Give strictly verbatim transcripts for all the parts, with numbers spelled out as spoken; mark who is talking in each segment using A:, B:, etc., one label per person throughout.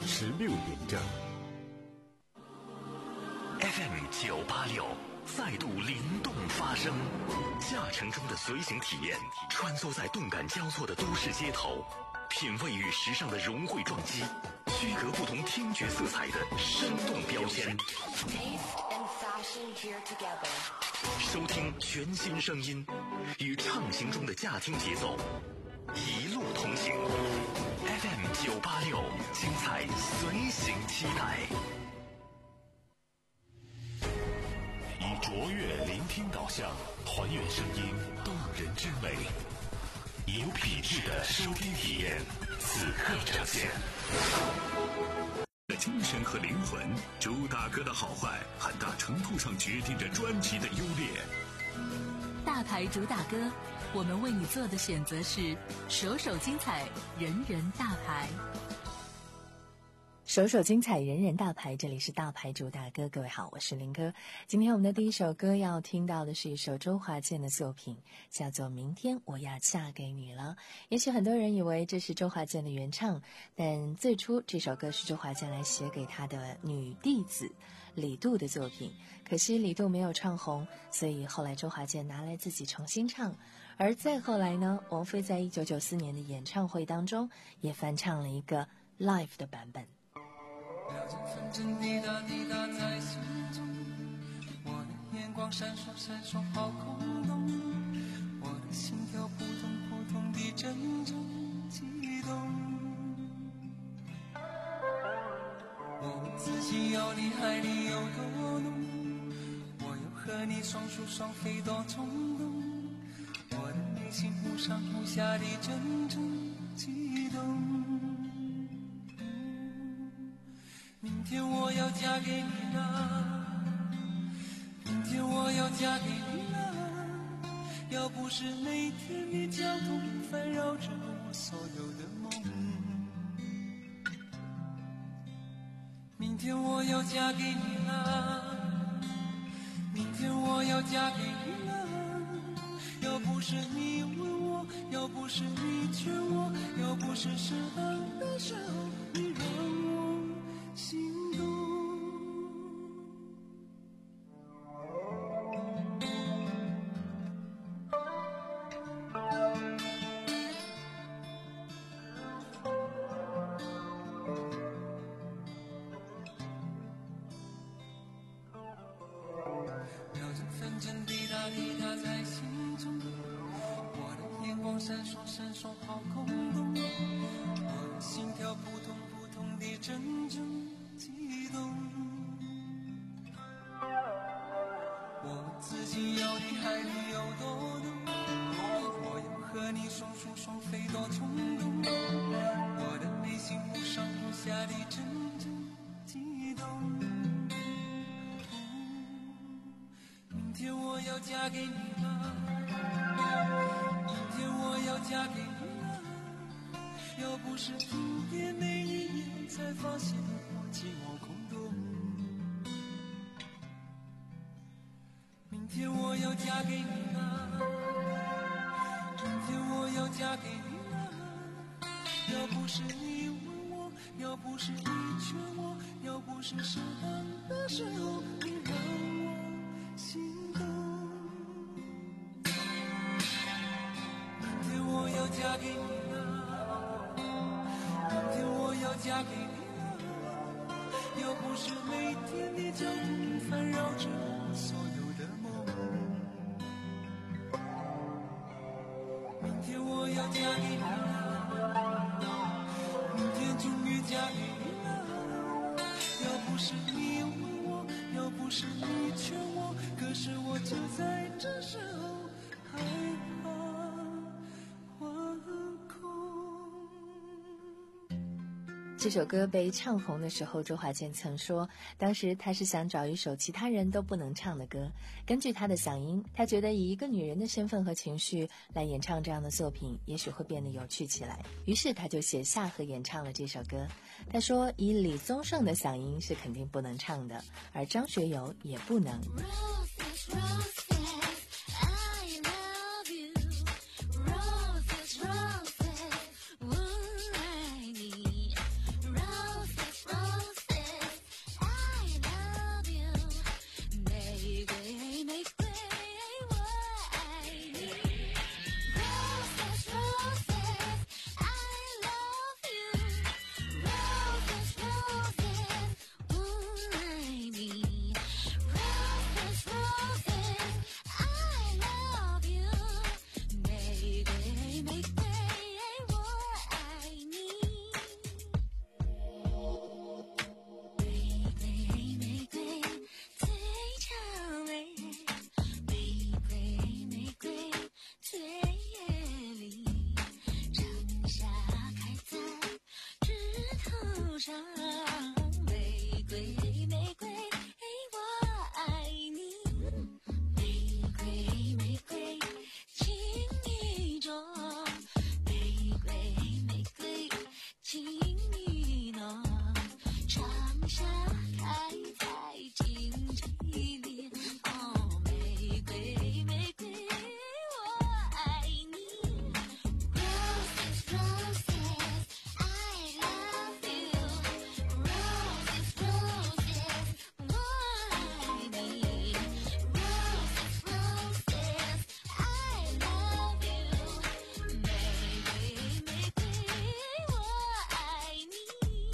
A: 十六点整。
B: F M 九八六再度灵动发声，驾乘中的随行体验，穿梭在动感交错的都市街头，品味与时尚的融汇撞击，区隔不同听觉色彩的生动标签。收听全新声音，与畅行中的驾听节奏，一路同行。F M 九八六，精彩随行期待。以卓越聆听导向，还原声音动人之美，有品质的收听体验，此刻呈现。精神和灵魂，朱大哥的好坏很大程度上决定着专辑的优劣。
C: 大牌主打歌，我们为你做的选择是首首精彩，人人大牌。
D: 首首精彩，人人大牌，这里是大牌主打歌。各位好，我是林哥。今天我们的第一首歌要听到的是一首周华健的作品，叫做《明天我要嫁给你了》。也许很多人以为这是周华健的原唱，但最初这首歌是周华健来写给他的女弟子李杜的作品，可惜李杜没有唱红，所以后来周华健拿来自己重新唱。而再后来呢，王菲在一九九四年的演唱会当中也翻唱了一个 live 的版本。
E: 秒针分针滴答滴答在心中，我的眼光闪烁闪烁好空洞，我的心跳扑通扑通地阵阵激动，我问自己要离海里有多浓，我又和你双宿双飞多冲动，我的内心忽上忽下地阵阵激动。明天我要嫁给你了，明天我要嫁给你了，要不是那天的交通烦扰着我所有的梦。明天我要嫁给你了，明天我要嫁给你了，要不是你问我，要不是你劝我，要不是适当的时候你让我心动。秒针分针滴答滴答在心中，我的眼光闪烁闪烁好空洞，我的心跳扑通扑通地阵阵激动，我问自己要离海里有多浓，我又和你双宿双飞多冲动，我的内心忽上忽下地阵阵激动。明天我要嫁给你了，明天我要嫁给你了，要不是今天那一夜才发现我寂寞空洞。明天我要嫁给你了，明天我要嫁给你了，要不是你问我，要不是你劝我，要不是适当的时候你让我心动。明天我要嫁给你了，明天我要嫁给你了，要不是每天的交通烦扰着我所有的梦。明天我要嫁给你了，明天终于嫁给你了，要不是你问我，要不是你劝我，可是我就在这时候害怕惶恐。
D: 这首歌被唱红的时候，周华健曾说，当时他是想找一首其他人都不能唱的歌。根据他的嗓音，他觉得以一个女人的身份和情绪来演唱这样的作品，也许会变得有趣起来。于是他就写下和演唱了这首歌。他说，以李宗盛的嗓音是肯定不能唱的，而张学友也不能。
A: 上，玫瑰玫瑰我爱你，玫瑰玫瑰情意重，玫瑰玫瑰情意浓，长夏开在荆棘里，哦，玫瑰玫瑰我爱你。 Roses, roses, I love you. Roses, roses, 我爱你。Roses, roses, I love you. 玫瑰玫瑰我爱你。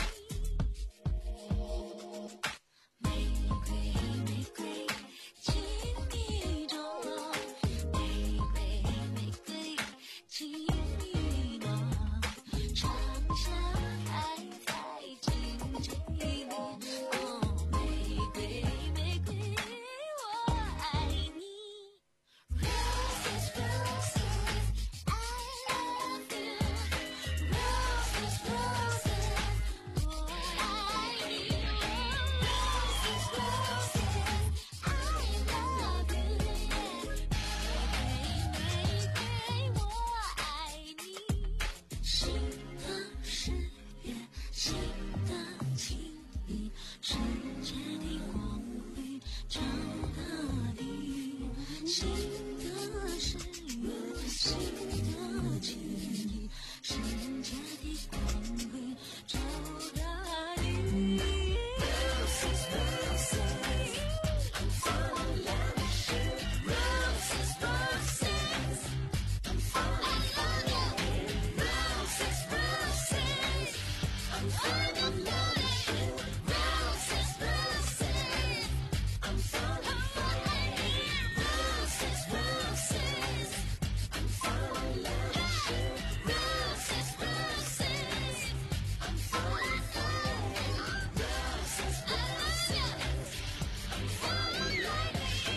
A: 玫瑰玫瑰情意重，玫瑰玫瑰情意浓，长夏开在荆棘里，哦，玫瑰玫瑰我爱你。Roses, roses, I love you. Roses, roses, 我爱你。Roses, roses, I love you. 玫瑰玫瑰我爱你。新的誓约，新的情意，世界的光辉照大地。新的誓约，新的情意，世界的光辉照大地。Roses, roses, I'm falling in Roses, roses, I'm falling in love. Roses, roses, I'm falling in love. Roses, roses, I'm falling for you. Roses, roses, I'm falling in love. Roses, roses, I'm falling for you. Roses, roses, I'm falling in love.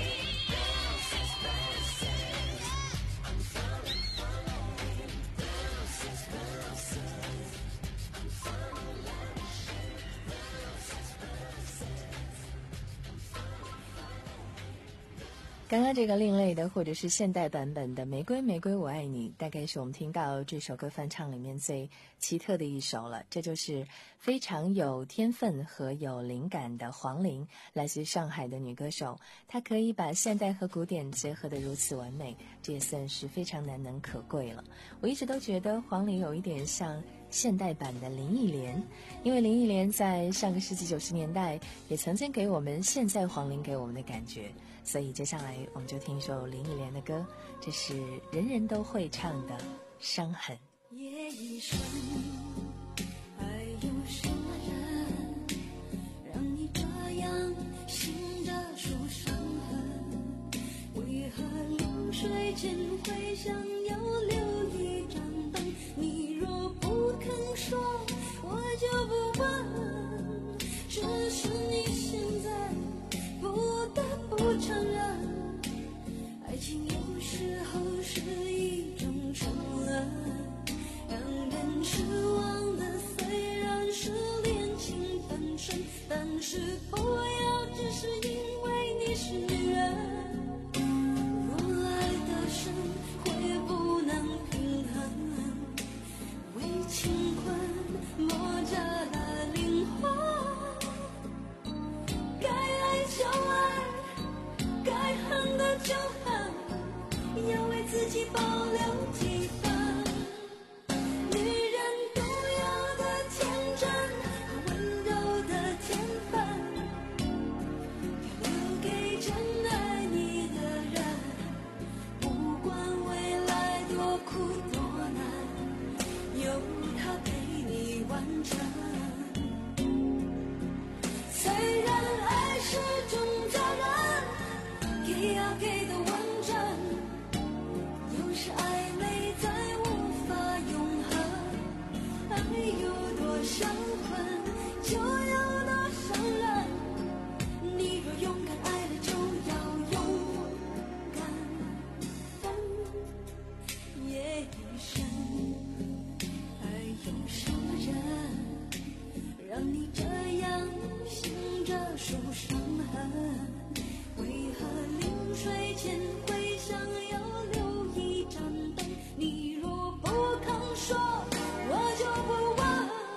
A: Roses, roses, I'm falling for you. Roses, roses, I'm falling in love. Roses, roses, I'm falling for you.
D: 刚刚这个另类的或者是现代版本的《玫瑰玫瑰我爱你》，大概是我们听到这首歌翻唱里面最奇特的一首了。这就是非常有天分和有灵感的黄龄，来自上海的女歌手。她可以把现代和古典结合得如此完美，这也算是非常难能可贵了。我一直都觉得黄龄有一点像现代版的林忆莲，因为林忆莲在上个世纪九十年代也曾经给我们现在黄龄给我们的感觉。所以接下来我们就听一首林忆莲的歌，这是人人都会唱的《伤痕》。
A: 夜已深，还有什么人让你这样心的受伤痕？为何流水间会想要留一盏灯？你若不肯说，我就不问。只是你现在不得不承认，爱情有时候是一种沉沦，让人失望的虽然是恋情本身，但是不要只是因为你是女人。若爱的深会不能平衡，为情困磨折了灵魂，该爱就爱，该恨的就恨，要为自己保留几分。女人独有的天真和温柔的天分，要留给真让你这样醒着数伤痕？为何临睡前会想要留一盏灯？你若不肯说，我就不问。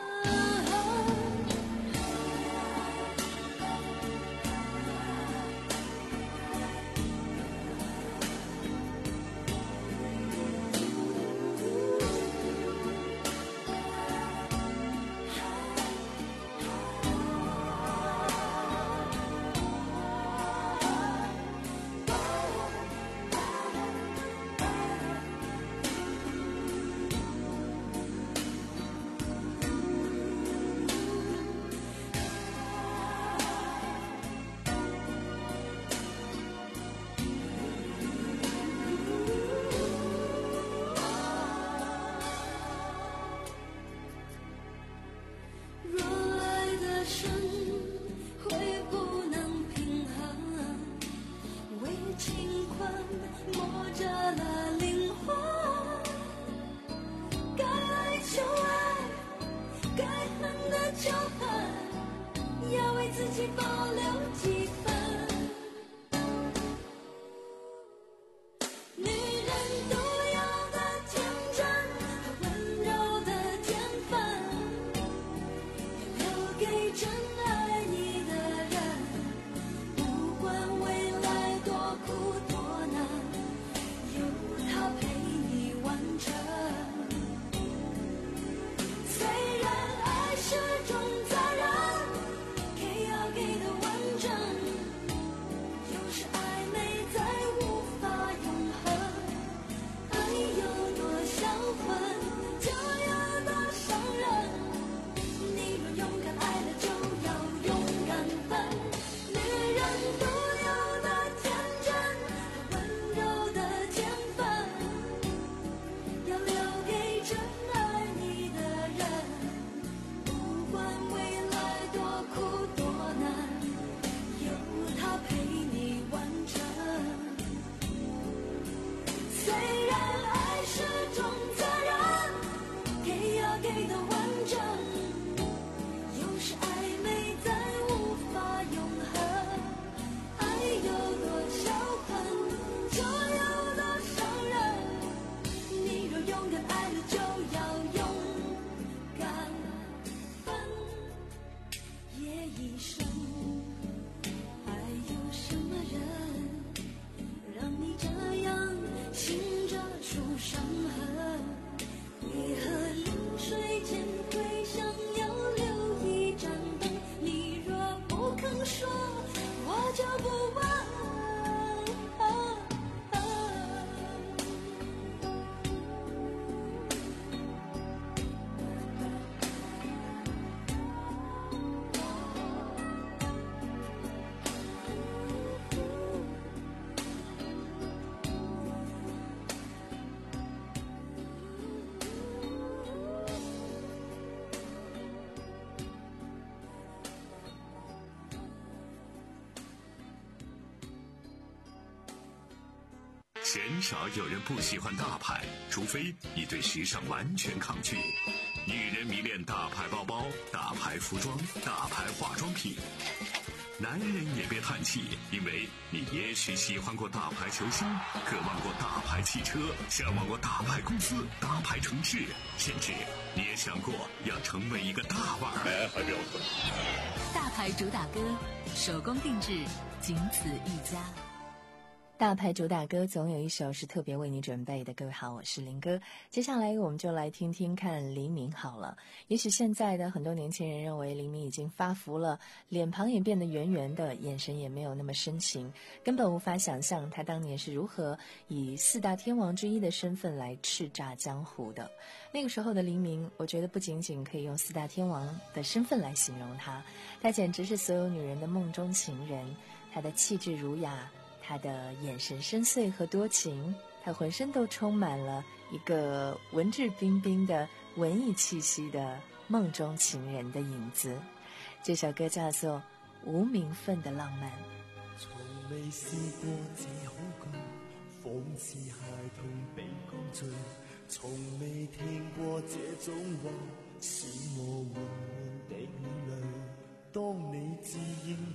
B: 鲜少有人不喜欢大牌，除非你对时尚完全抗拒。女人迷恋大牌包包、大牌服装、大牌化妆品。男人也别叹气，因为你也许喜欢过大牌球星，渴望过大牌汽车，向往过大牌公司、大牌城市，甚至你也想过要成为一个大腕儿。哎，还不要错。
C: 大牌主打歌，手工定制，仅此一家。
D: 大牌主打歌总有一首是特别为你准备的。各位好，我是林哥。接下来我们就来听听看黎明好了。也许现在的很多年轻人认为黎明已经发福了，脸庞也变得圆圆的，眼神也没有那么深情，根本无法想象他当年是如何以四大天王之一的身份来叱咤江湖的。那个时候的黎明，我觉得不仅仅可以用四大天王的身份来形容他，他简直是所有女人的梦中情人。他的气质儒雅，他的眼神深邃和多情，他浑身都充满了一个文质彬彬的文艺气息的梦中情人的影子。这首歌叫做《无名分的浪漫》。
F: 從未試過這恐懼，仿似孩童被降罪，從未聽過這種話，使我緩緩地原諒。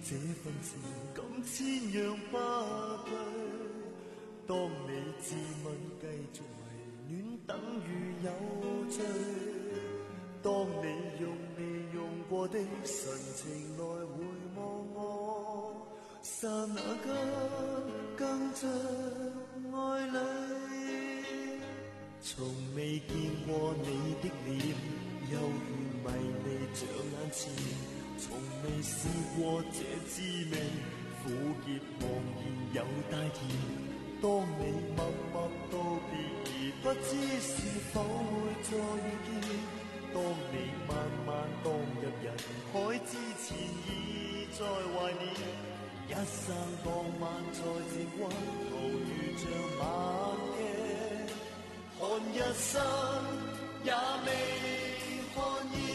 F: 这份情感千样不对。當你自問繼續迷戀等於有罪，當你用未用過的神情來回望我，剎那間更像愛侶。從未見過你的臉，猶如迷離像眼前，從未試過這滋味，苦澀茫然又帶甜。當你默默道別而不知是否會再遇見，當你慢慢蕩入人海之前已在懷念，一生當晚在這關頭如像晚鏡，看一生也未看厭。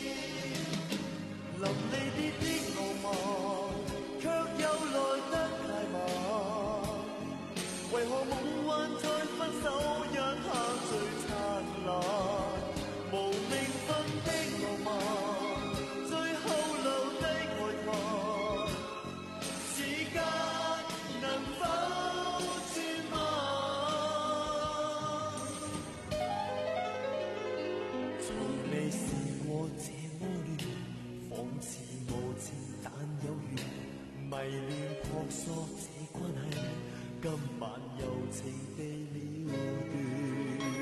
F: 臨離別的浪漫，卻又來得太慢。為何夢幻在分手一刻最燦爛？無名分的浪漫，最後留低慨嘆。時間能否轉慢？從未試過這麼亂，仿似無情但有緣，迷戀撲朔這關係。今晚柔情被了斷。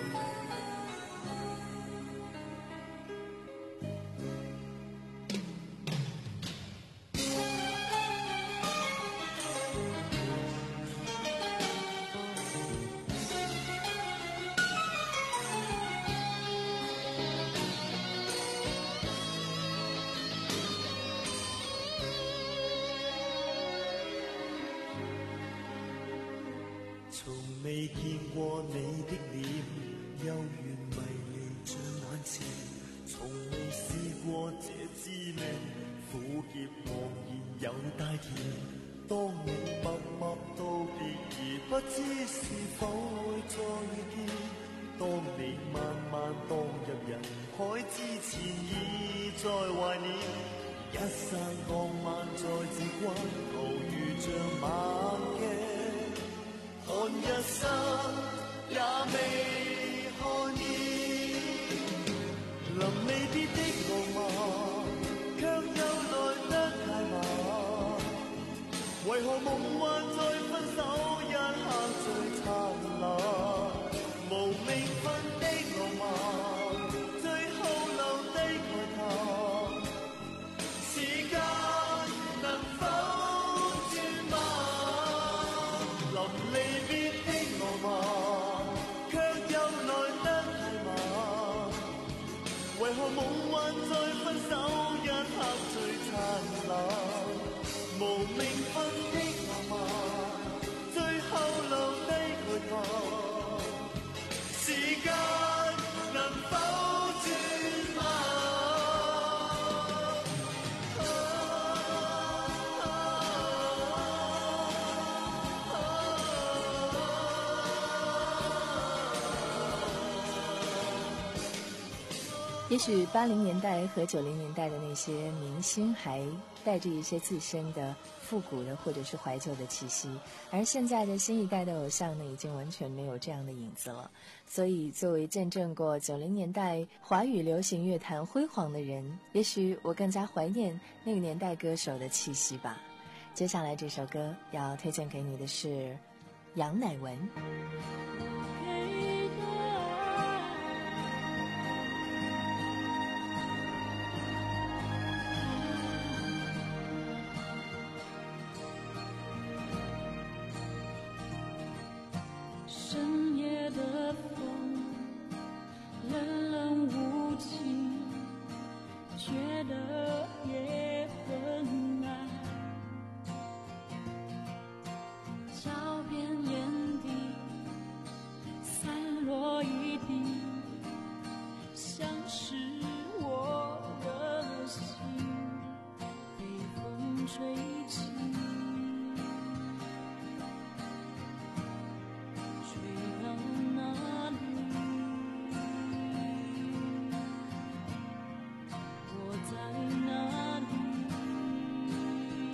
F: 未見過你的臉，悠然迷離像眼前，從未試過這滋味，苦澀茫然又帶甜。當你默默道別而不知是否會再遇見，當你慢慢蕩入人海之前已在懷念，一生當晚在這關頭如像晚鏡。看一生也未看厭，臨離別的浪漫，卻又來得太慢。為何夢幻在分手一刻最燦爛？無名分的浪漫，最後留低慨嘆。時間能否轉慢？臨離別的浪漫，卻又來得太慢。為何夢幻在分手一刻最燦爛？無名分的浪漫，最後留低慨嘆。時間能否轉慢？
D: 也许八零年代和九零年代的那些明星还带着一些自身的复古的或者是怀旧的气息，而现在的新一代的偶像呢，已经完全没有这样的影子了。所以作为见证过九零年代华语流行乐坛辉煌的人，也许我更加怀念那个年代歌手的气息吧。接下来这首歌要推荐给你的是杨乃文。
A: 深夜的风冷冷无情，觉得也很难。脚边眼底散落一地，像是我的心被风吹起。在哪里？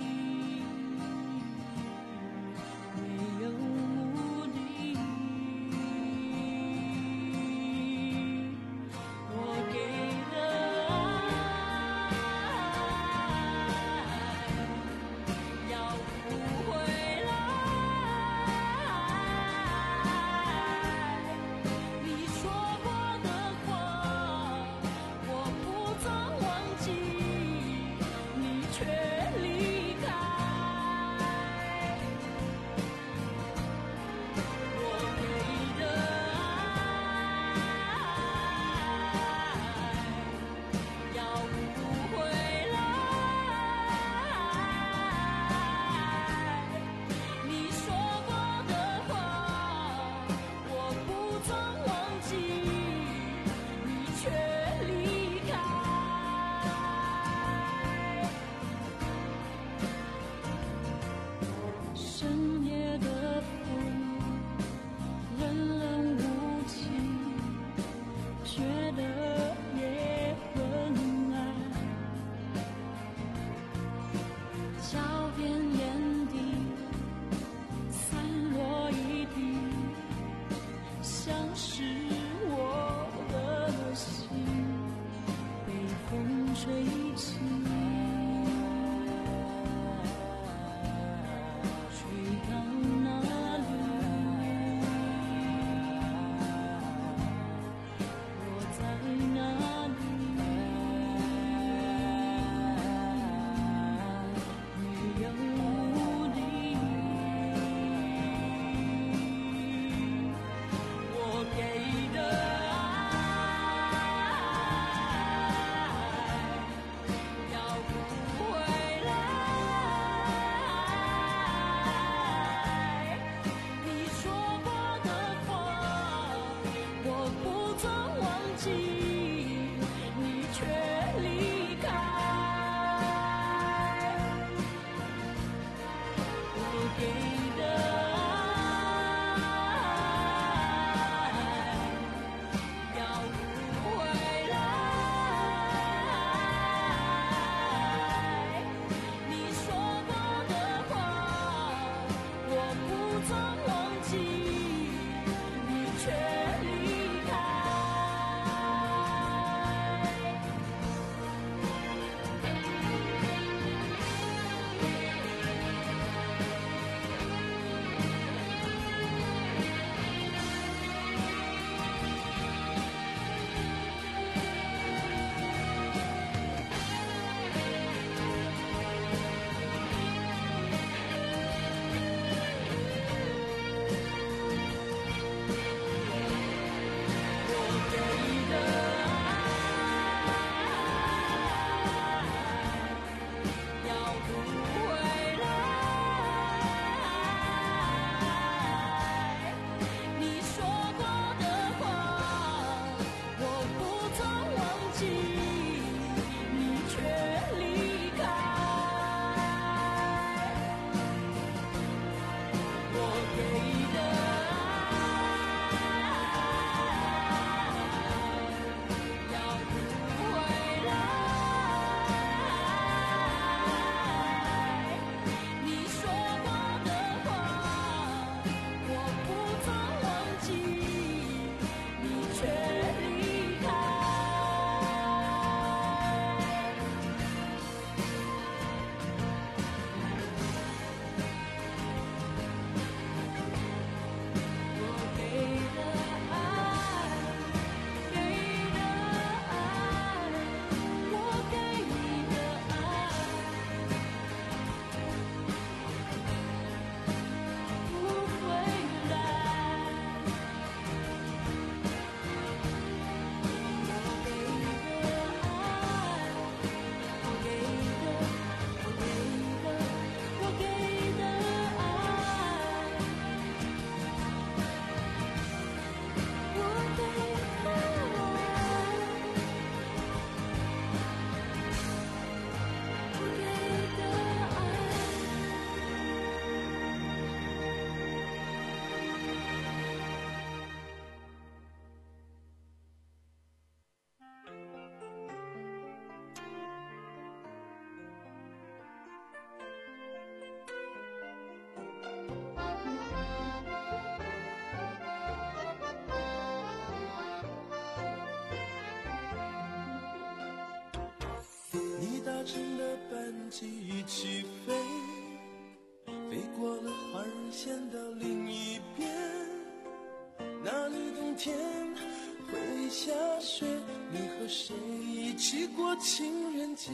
E: 城的班机起飞，飞过了花儿线到另一边，那里冬天会下雪，你和谁一起过情人节？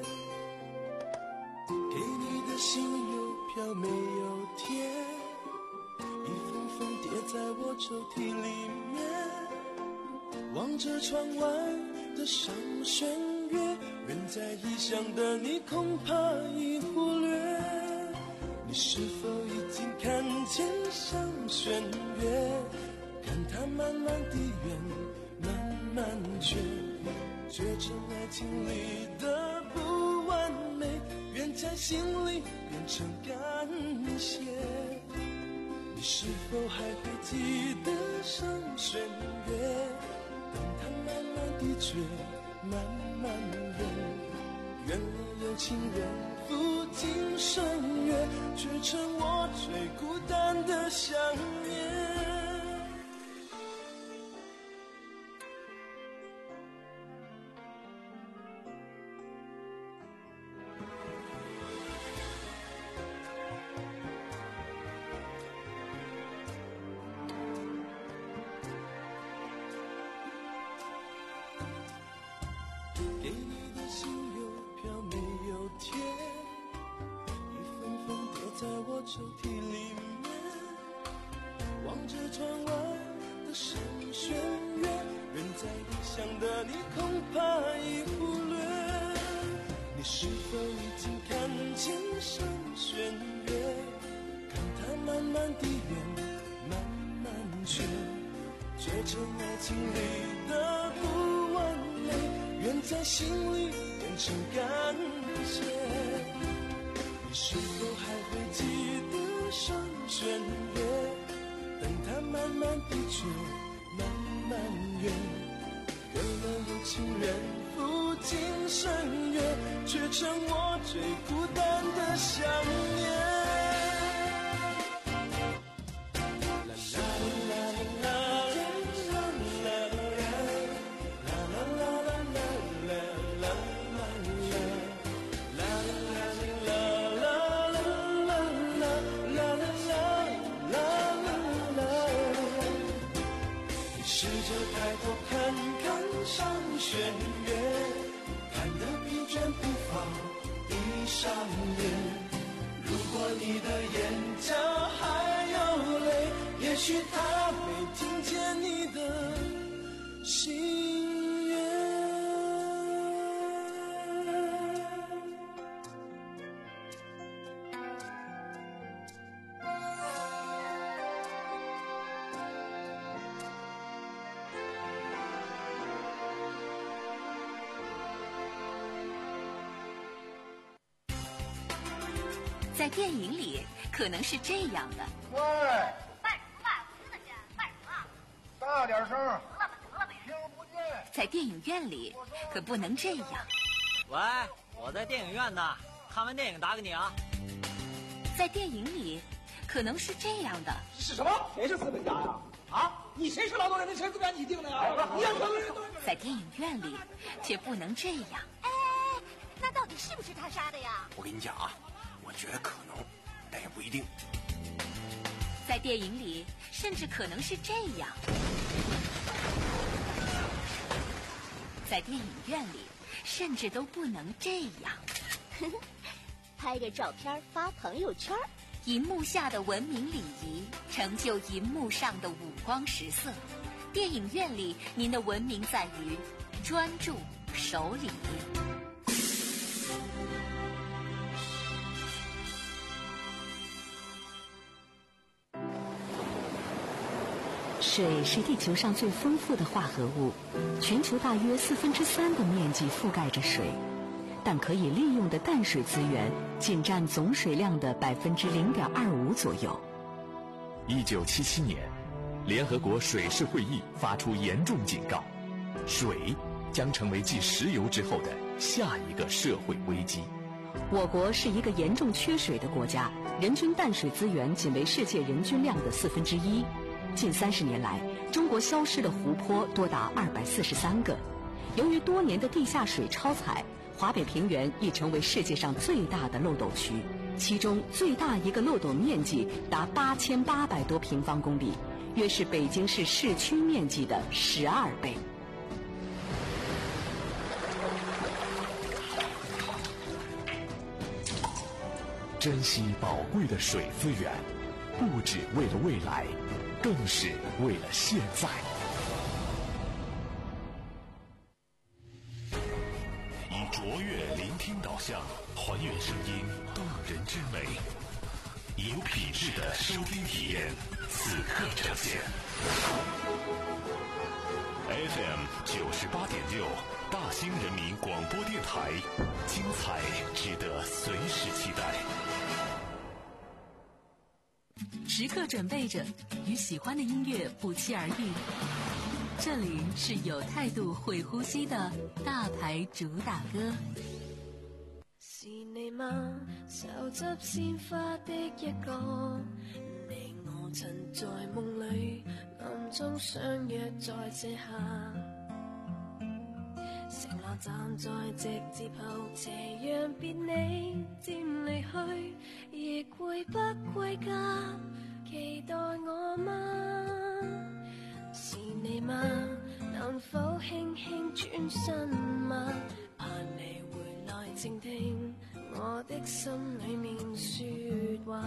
E: 给你的信邮票没有贴，一封封叠在我抽屉里面，望着窗外的上弦月，远在异乡的你恐怕已忽略，你是否已经看见上弦月？看它慢慢地圆，慢慢缺，缺成爱情里的不完美，愿在心里变成感谢。你是否还会记得上弦月？等它慢慢地缺，慢慢圆，圆了有情人赴今生约，却成我最孤单的想念。给你的信邮票没有贴，一封封叠在我抽屉里面，望着窗外的上弦月，远在异乡的你恐怕已忽略，你是否已经看见上弦月？看它慢慢地圆，慢慢缺，缺成爱情里的不完美，愿在心里变成感谢。你是否还会记得上弦月？等它慢慢地缺，慢慢圆，圆了有情人赴今生约，却成我最孤单的想念。试着抬头看看上弦月，看得疲倦不妨闭上眼。如果你的眼角还有泪，也许他没听见你的心愿。
C: 在电影里可能是这样的。
G: 喂，
H: 卖什么卖？我听得见，卖什么？
G: 大点声，
H: 得了吧，得了呗。
G: 听不见。
C: 在电影院里可不能这样。
I: 喂，我在电影院呢，看完电影打给你啊。
C: 在电影里可能是这样的。
J: 是什么？谁是资本家呀？啊，你谁是劳动人民？谁是资本家？你定的呀？你让劳动人民。
C: 在电影院里却不能这样。
H: 哎，那到底是不是他杀的呀？
K: 我跟你讲啊，我觉得可能，但也不一定。
C: 在电影里甚至可能是这样。在电影院里甚至都不能这样。
H: 拍个照片发朋友圈。
C: 银幕下的文明礼仪成就银幕上的五光十色。电影院里您的文明在于专注守礼。
L: 水是地球上最丰富的化合物，全球大约四分之三的面积覆盖着水，但可以利用的淡水资源仅占总水量的百分之零点二五左右。
B: 一九七七年，联合国水事会议发出严重警告，水将成为继石油之后的下一个社会危机。
L: 我国是一个严重缺水的国家，人均淡水资源仅为世界人均量的四分之一。近三十年来，中国消失的湖泊多达二百四十三个。由于多年的地下水超采， 华北平原已成为世界上最大的漏斗区，其中最大一个漏斗面积达八千八百多平方公里，约是北京市市区面积的十二倍。
B: 珍惜宝贵的水资源，不只为了未来，更是为了现在。以卓越聆听导向，还原声音动人之美，以有品质的收听体验，此刻呈现。F M 九十八点六，大兴人民广播电台，精彩值得随时期待。
D: 时刻准备着，与喜欢的音乐不期而遇。这里是有态度、会呼吸的大牌主打歌。
A: 是你嗎？手執鮮花的一個，你我曾在夢裏暗中相約在這下，承諾站在直接後斜讓別你漸離去，亦會不歸家，期待我嗎？是你嗎？能否輕輕轉身嗎？盼你回來靜聽我的心裏面說話。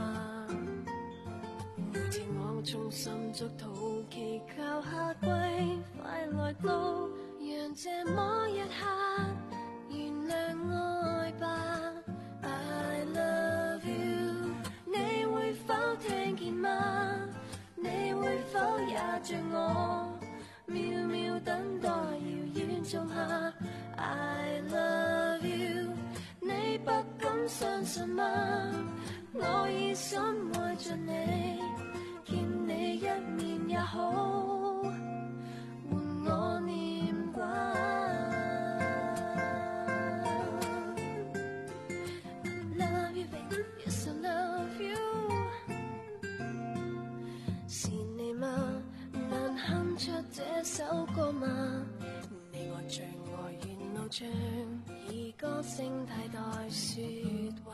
A: 每天我衷心祝禱，祈求夏季快來到，讓這麼一刻原諒愛吧。I love you， 你會否聽見嗎？你會否也像我秒秒等待遙遠種下 I love you， 你不敢相信嗎？我已深愛着你，見你一面也好，換我念掛。I love you baby， yes I love you， 是你嗎？能哼出這首歌嗎？你我最愛沿路唱，以歌聲替代說話。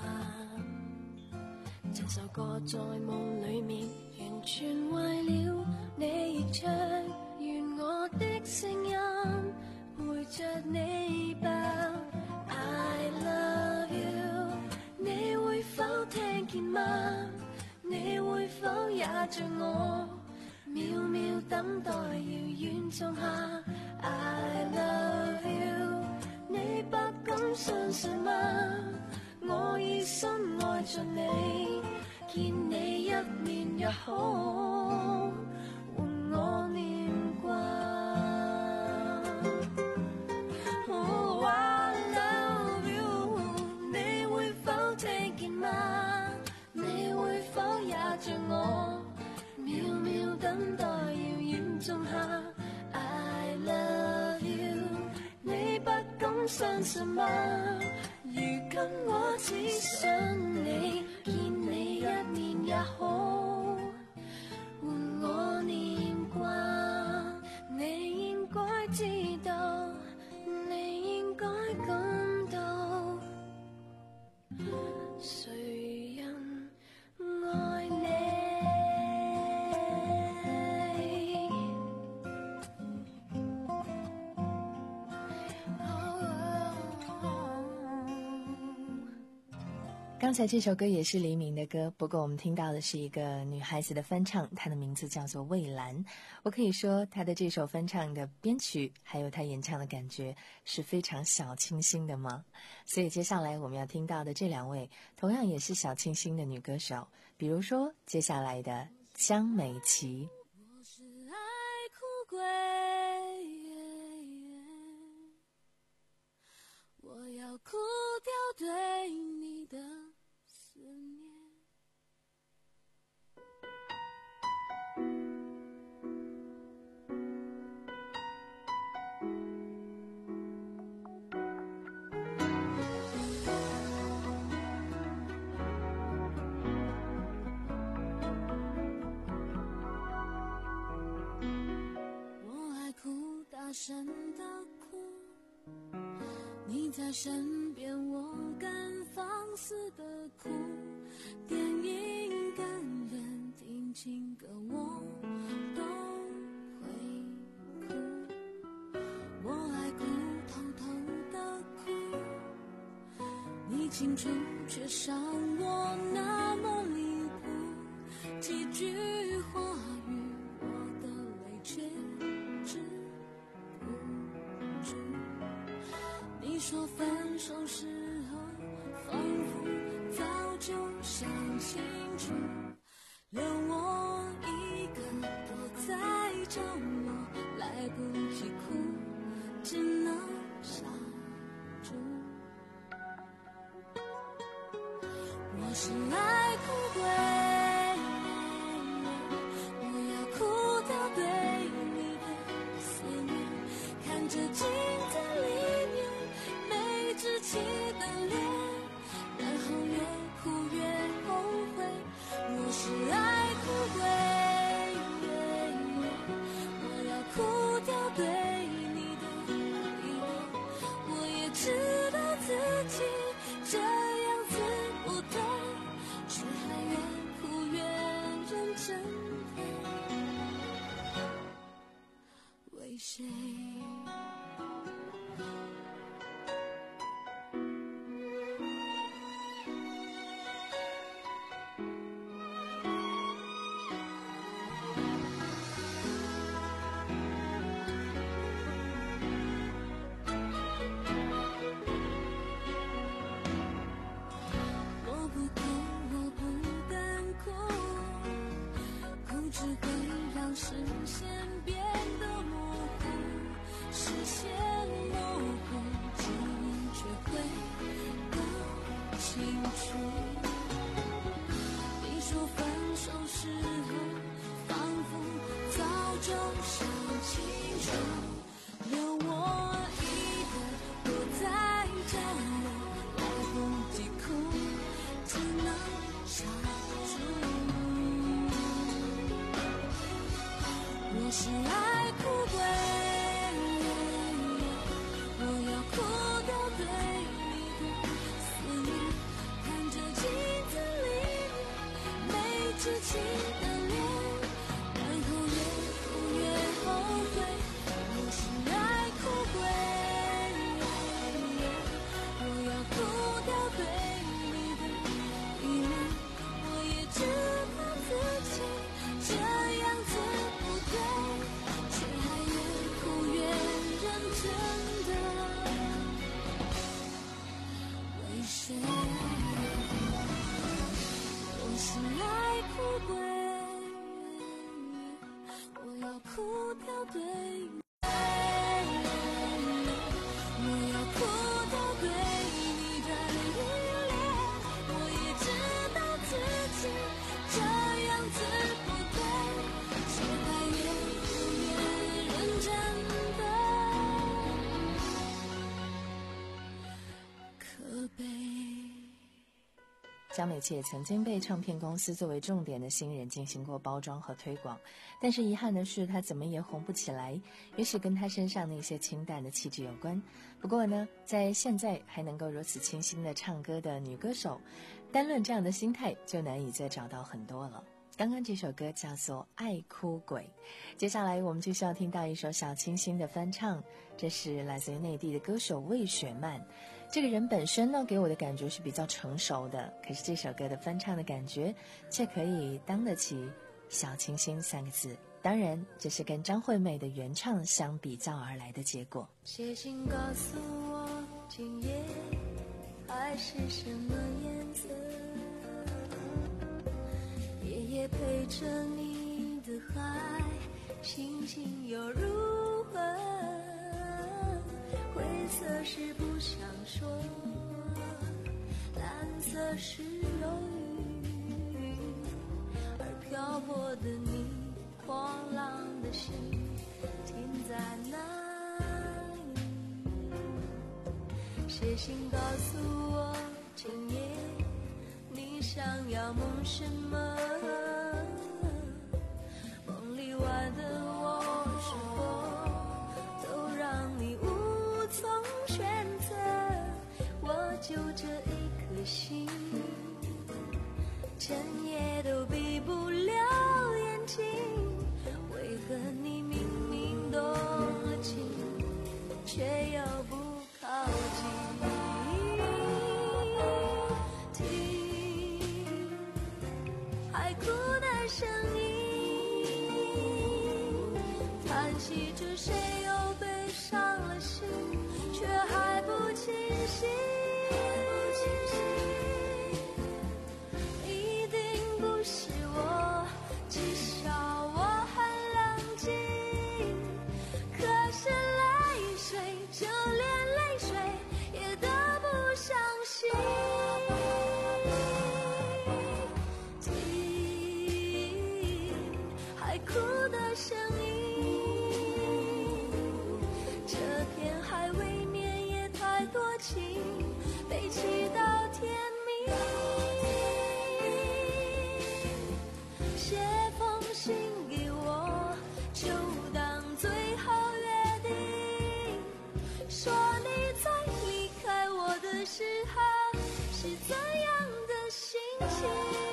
A: 這首歌在夢裏面完全為了你而唱，願我的聲音陪着你吧。I love you， 你會否聽見嗎？你會否也像我秒秒等待遙遠種下 I love you， 你不敢相信嗎？我已深愛着你，見你一面也好，換我念掛。Oh I love you， 你會否聽見嗎？你會否也像我秒秒等待遙遠種下 I love you， 你不敢相信嗎？如今我只想你，見你一面也好，換我念掛。你應該知道，你應該感到，誰人愛你。
D: 刚才这首歌也是黎明的歌，不过我们听到的是一个女孩子的翻唱，她的名字叫做蔚蓝。我可以说她的这首翻唱的编曲还有她演唱的感觉是非常小清新的吗？所以接下来我们要听到的这两位同样也是小清新的女歌手，比如说接下来的江美琪。
A: 我是爱哭鬼，我要哭掉对你的思念。我爱哭，大声的哭，你在身你青春却伤我那么离谱，几句话语我的泪却止不住。你说分手时候仿佛早就想清楚，留我一个躲在角落，来不及哭，只能傻住。我是爱哭鬼，我要哭掉对你的思念，看着镜子里面没稚气的脸，然后越哭越后悔。我是爱哭鬼，我要哭掉对你的依恋，我也知道自己这样子不对，却还越哭越认真的为谁？只会让视线变得模糊，视线模糊，记忆却会更清楚。你说分手时候仿佛早就想清楚，留我一个躲在角落，来不及哭，只能傻住。我是爱哭鬼，我要哭掉对你的思念，看着镜子里没稚气的脸，然后越哭越后悔。我是爱哭鬼，我要哭掉对你的依恋，我也知道自己这样子不对，却还越哭越认真的为谁？我是爱哭鬼，我要哭掉对你，我要哭掉对你的依恋，我也知道自己这样子不对，却还越哭越认真的可悲。
D: 江美琪也曾经被唱片公司作为重点的新人进行过包装和推广，但是遗憾的是她怎么也红不起来，也许跟她身上那些清淡的气质有关。不过呢，在现在还能够如此清新的唱歌的女歌手，单论这样的心态就难以再找到很多了。刚刚这首歌叫做《爱哭鬼》，接下来我们就需要听到一首小清新的翻唱，这是来自于内地的歌手魏雪曼。这个人本身呢，给我的感觉是比较成熟的，可是这首歌的翻唱的感觉却可以当得起小清新三个字。当然这是跟张惠妹的原唱相比较而来的结果。
A: 写信告诉我今夜爱是什么颜色，夜夜陪着你的海，心情又如何？灰色是不想说，蓝色是忧郁，而漂泊的你，狂浪的心停在哪里？写信告诉我今夜你想要梦什么，梦里外的我是否都让你无从选择？我就这一颗心，整夜都闭不了眼睛，为何你明明动了情，却又不靠近？ 惜着谁又被伤了心，却还不清醒。一定不是我，至少我很冷静。可是泪水，就连泪水也得不相信。听海哭的声音，这片海未免也太多情，悲泣到天明。写封信给我，就当最后约定，说你在离开我的时候是怎样的心情。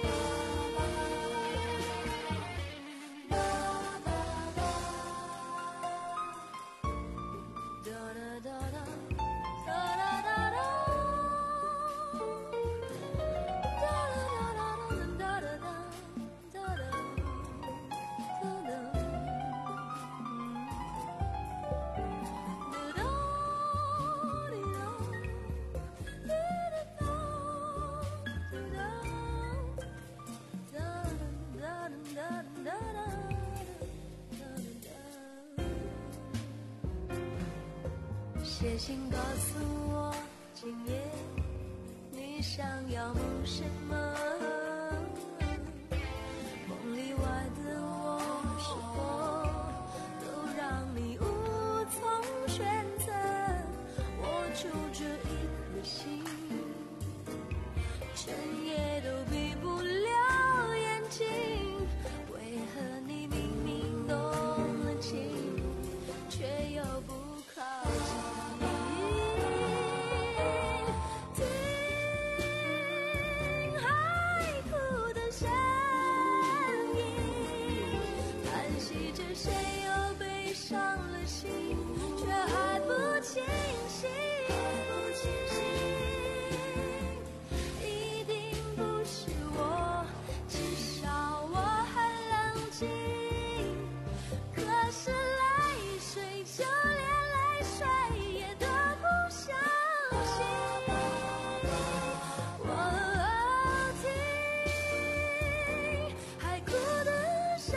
A: 写信告诉我，今夜你想要梦什么？梦里外的我，是否都让你无从选择？我就这一颗心，整夜都闭不了眼睛。为何你明明动了情，却又不靠近？清醒，一定不是我，至少我很冷静。可是泪水，就连泪水也得不相信。我听海哭的声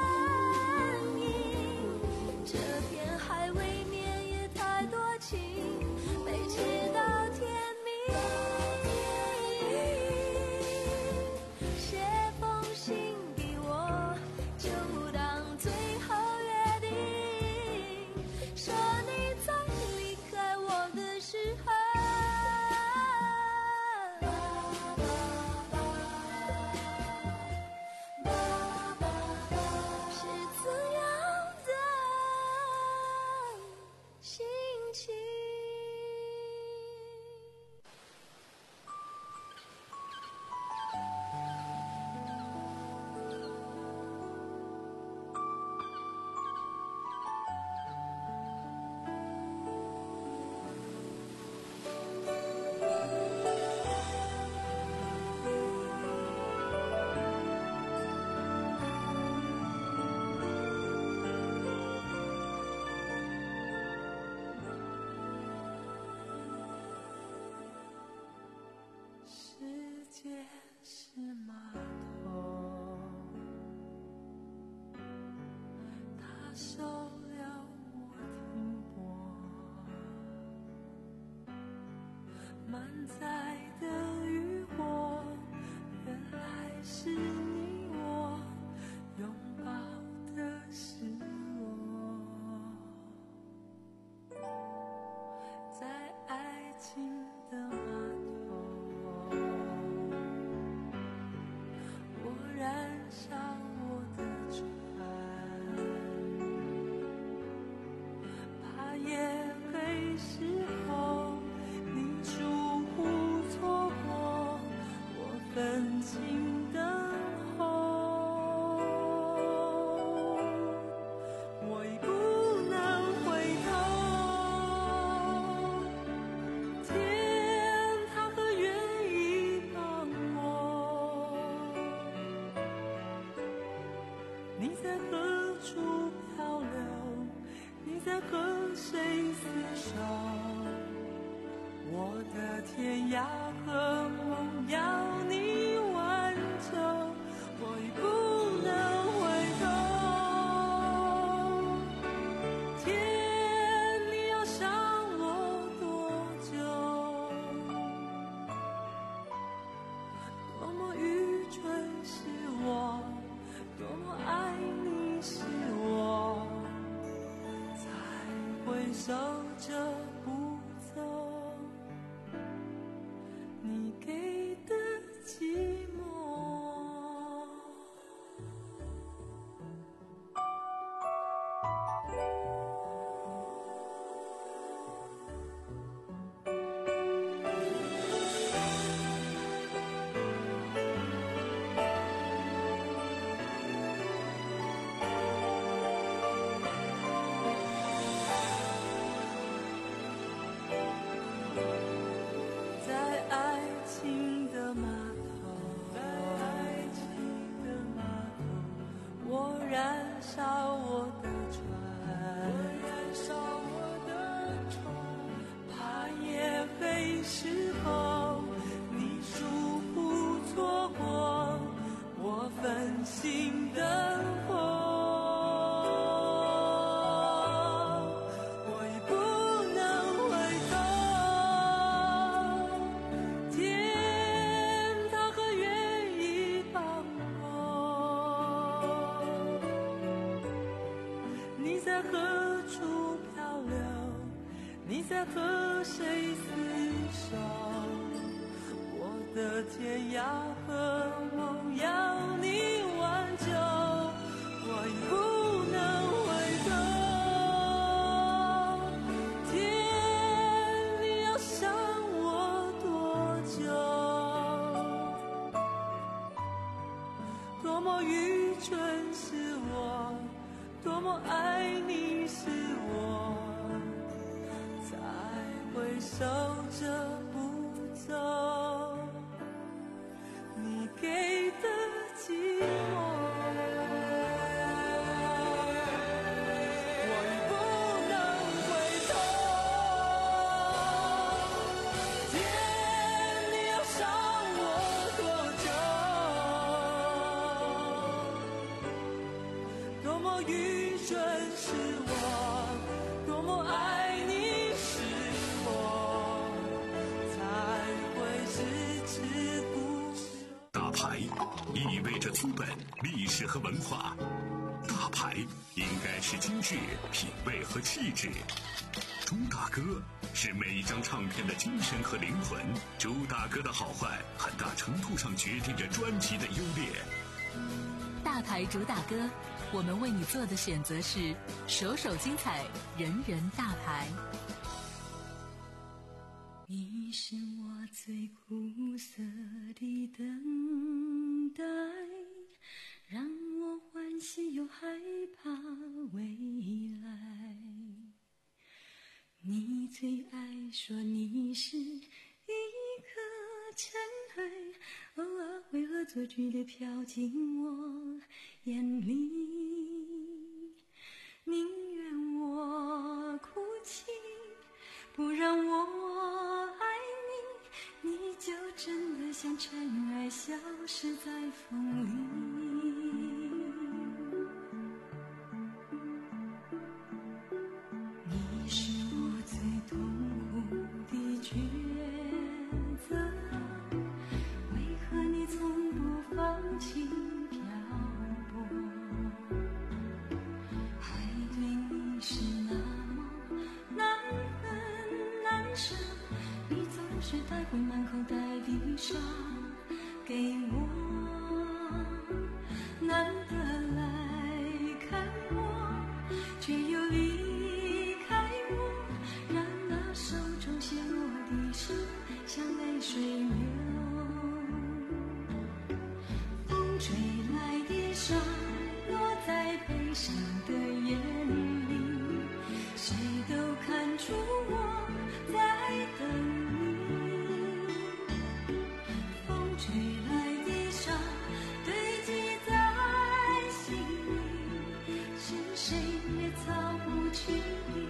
A: 音，这片海未免也太多情，悲泣到天明。写封信给我，就当最后约定，说你在离开我的时候是怎样的心情。世界是码头，它受了我停泊，满载的渔火，原来是你我拥抱的是我，在爱情的码头，我燃烧我的船，怕夜黑时候你疏忽错过，我分心等候，我已不能回头。天，它何愿意帮我？你在何处漂流？
E: 在和谁厮守？我的天涯和梦要你挽救，我已不能回头。天，你要想我多久？多么愚蠢是我，多么爱你是我，才会守着不走你给的寂寞。心的火，我已不能回头。天，它何愿意帮我？你在何处漂流？你在和谁厮守？我的天涯和梦要你挽救，我已不能回头。天，你要想我多久？多么愚蠢是我，多么爱你是我，才会守着不走你给的寂寞。我已不能回头。天，你要伤我多久？多么愚蠢是我，多么爱你是我，才会迟迟不舍。
B: 大牌意味着资本、历史和文化，大牌应该是精致、品味和气质。朱大哥是每一张唱片的精神和灵魂，朱大哥的好坏很大程度上决定着专辑的优劣。
L: 大牌主打歌，我们为你做的选择是首首精彩，人人大牌。
A: 你是我最苦涩的等待，让我欢喜又害怕未来。你最爱说你是一颗尘埃，偶尔会恶作剧地飘进我眼里，宁愿我哭泣，不让我爱你，你就真的像尘埃消失在风里。你是我最痛苦的抉择，为何你从不放弃漂泊？爱对你是那么难分难舍，你总是带回满口袋的伤给我，难得来看我，却又离开我，让那手中陷落的手像泪水流。风吹来的沙落在悲伤的眼里，谁都看出我在等你。风吹来的沙堆积在心里，是谁也擦不去的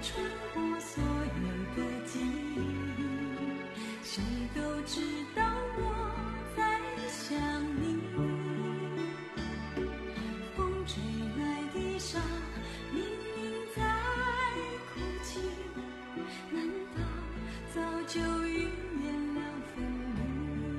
A: 穿过所有的记忆，谁都知道我在想你。风吹来的沙，明明在哭泣，难道早就预言了分离？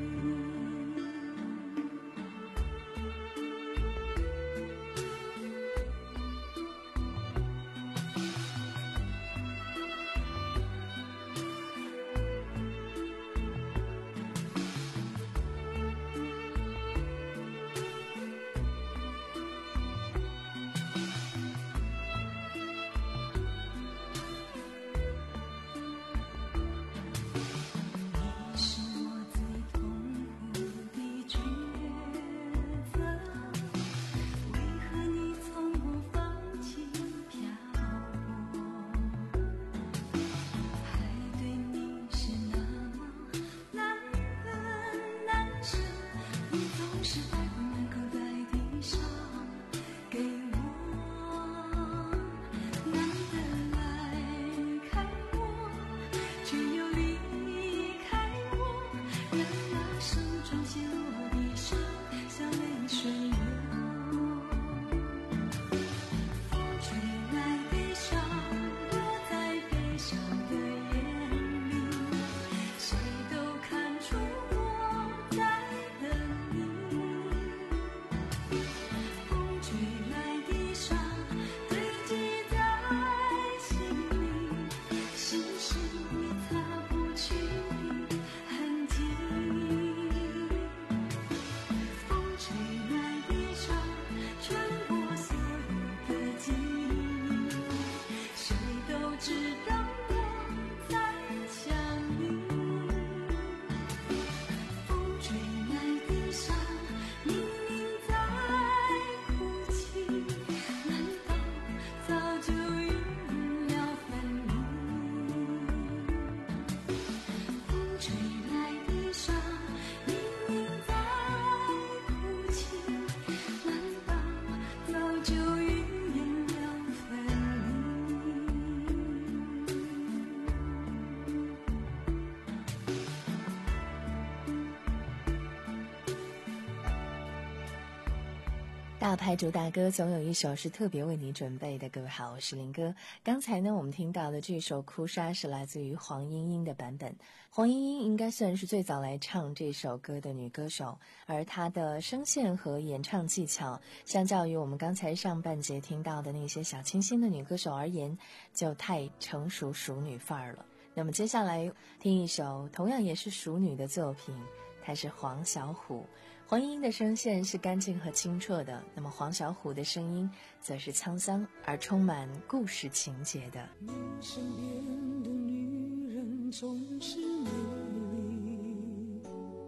D: 大牌主打歌总有一首是特别为你准备的。各位好，我是林哥。刚才呢我们听到的这首哭砂是来自于黄莺莺的版本。黄莺莺应该算是最早来唱这首歌的女歌手，而她的声线和演唱技巧相较于我们刚才上半节听到的那些小清新的女歌手而言，就太成熟熟女范儿了。那么接下来听一首同样也是熟女的作品，她是黄小琥。黄莺莺的声线是干净和清澈的，那么黄小琥的声音则是沧桑而充满故事情节的。
E: 你身边的女人总是美丽，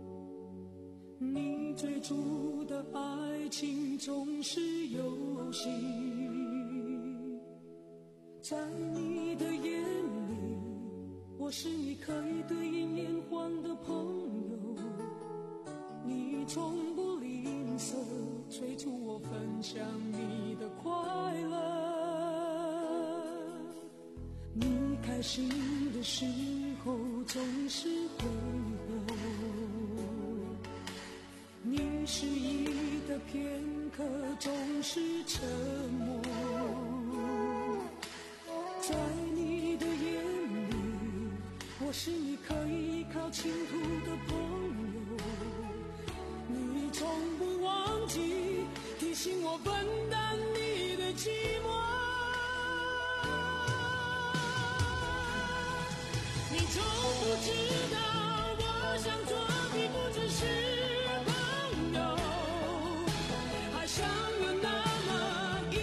E: 你追逐的爱情总是游戏，在你的眼里，我是你可以对饮言欢的朋友，你从不吝啬催促我分享你的快乐，你开心的时候总是挥霍，你失意的片刻总是沉默，在你的眼里，我是你可以依靠倾吐的朋友，你从不忘记提醒我分担你的寂寞，你从不知道我想做的不只是朋友，还想有那么一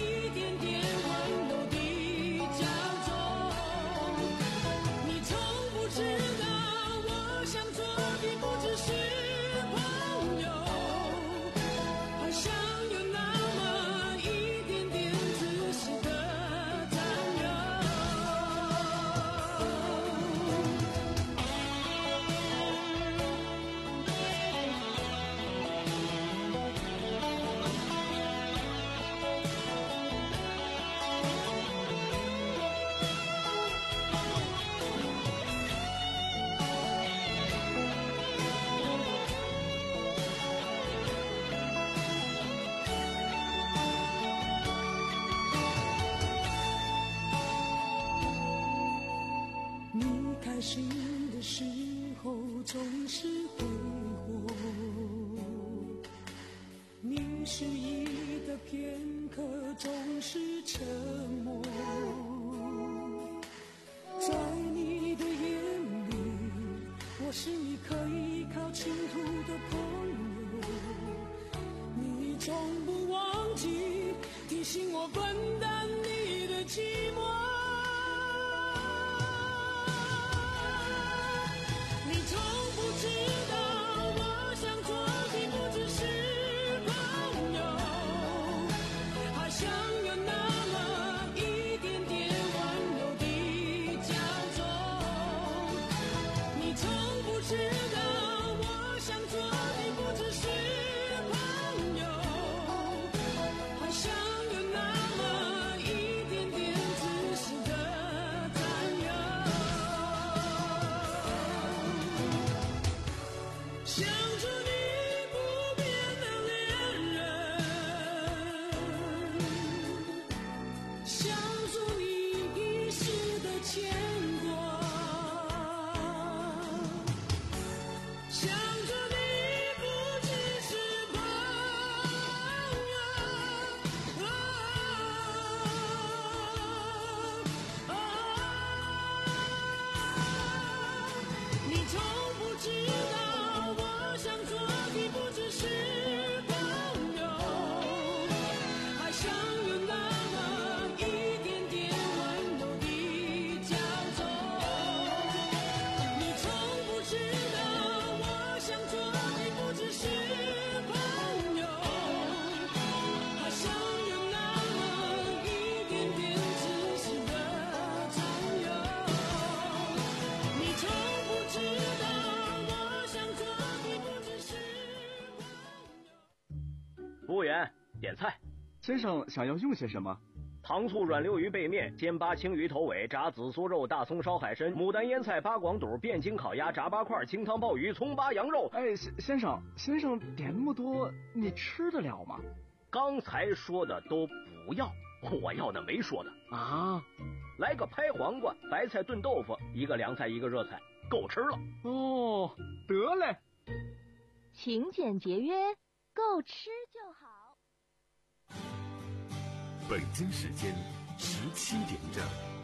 G: 开心的时候总是挥霍，你失意的片刻总是沉默，在你的眼里，我是你可以靠倾吐的朋友，你从不忘记提醒我分担你的寂寞。
M: 服务员，点菜。
N: 先生想要用些什么？
M: 糖醋软溜鱼背面、煎八青鱼头尾、炸紫苏肉、大葱烧海参、牡丹腌菜、八广肚、汴京烤鸭、炸八块、清汤鲍鱼、葱八羊肉。
N: 哎，先生，先生点那么多，你吃得了吗？
M: 刚才说的都不要，我要的没说的
N: 啊。
M: 来个拍黄瓜、白菜炖豆腐，一个凉菜，一个热菜，够吃了。
N: 哦，得嘞。
H: 勤俭节约，够吃就好。
B: 北京时间十七点整。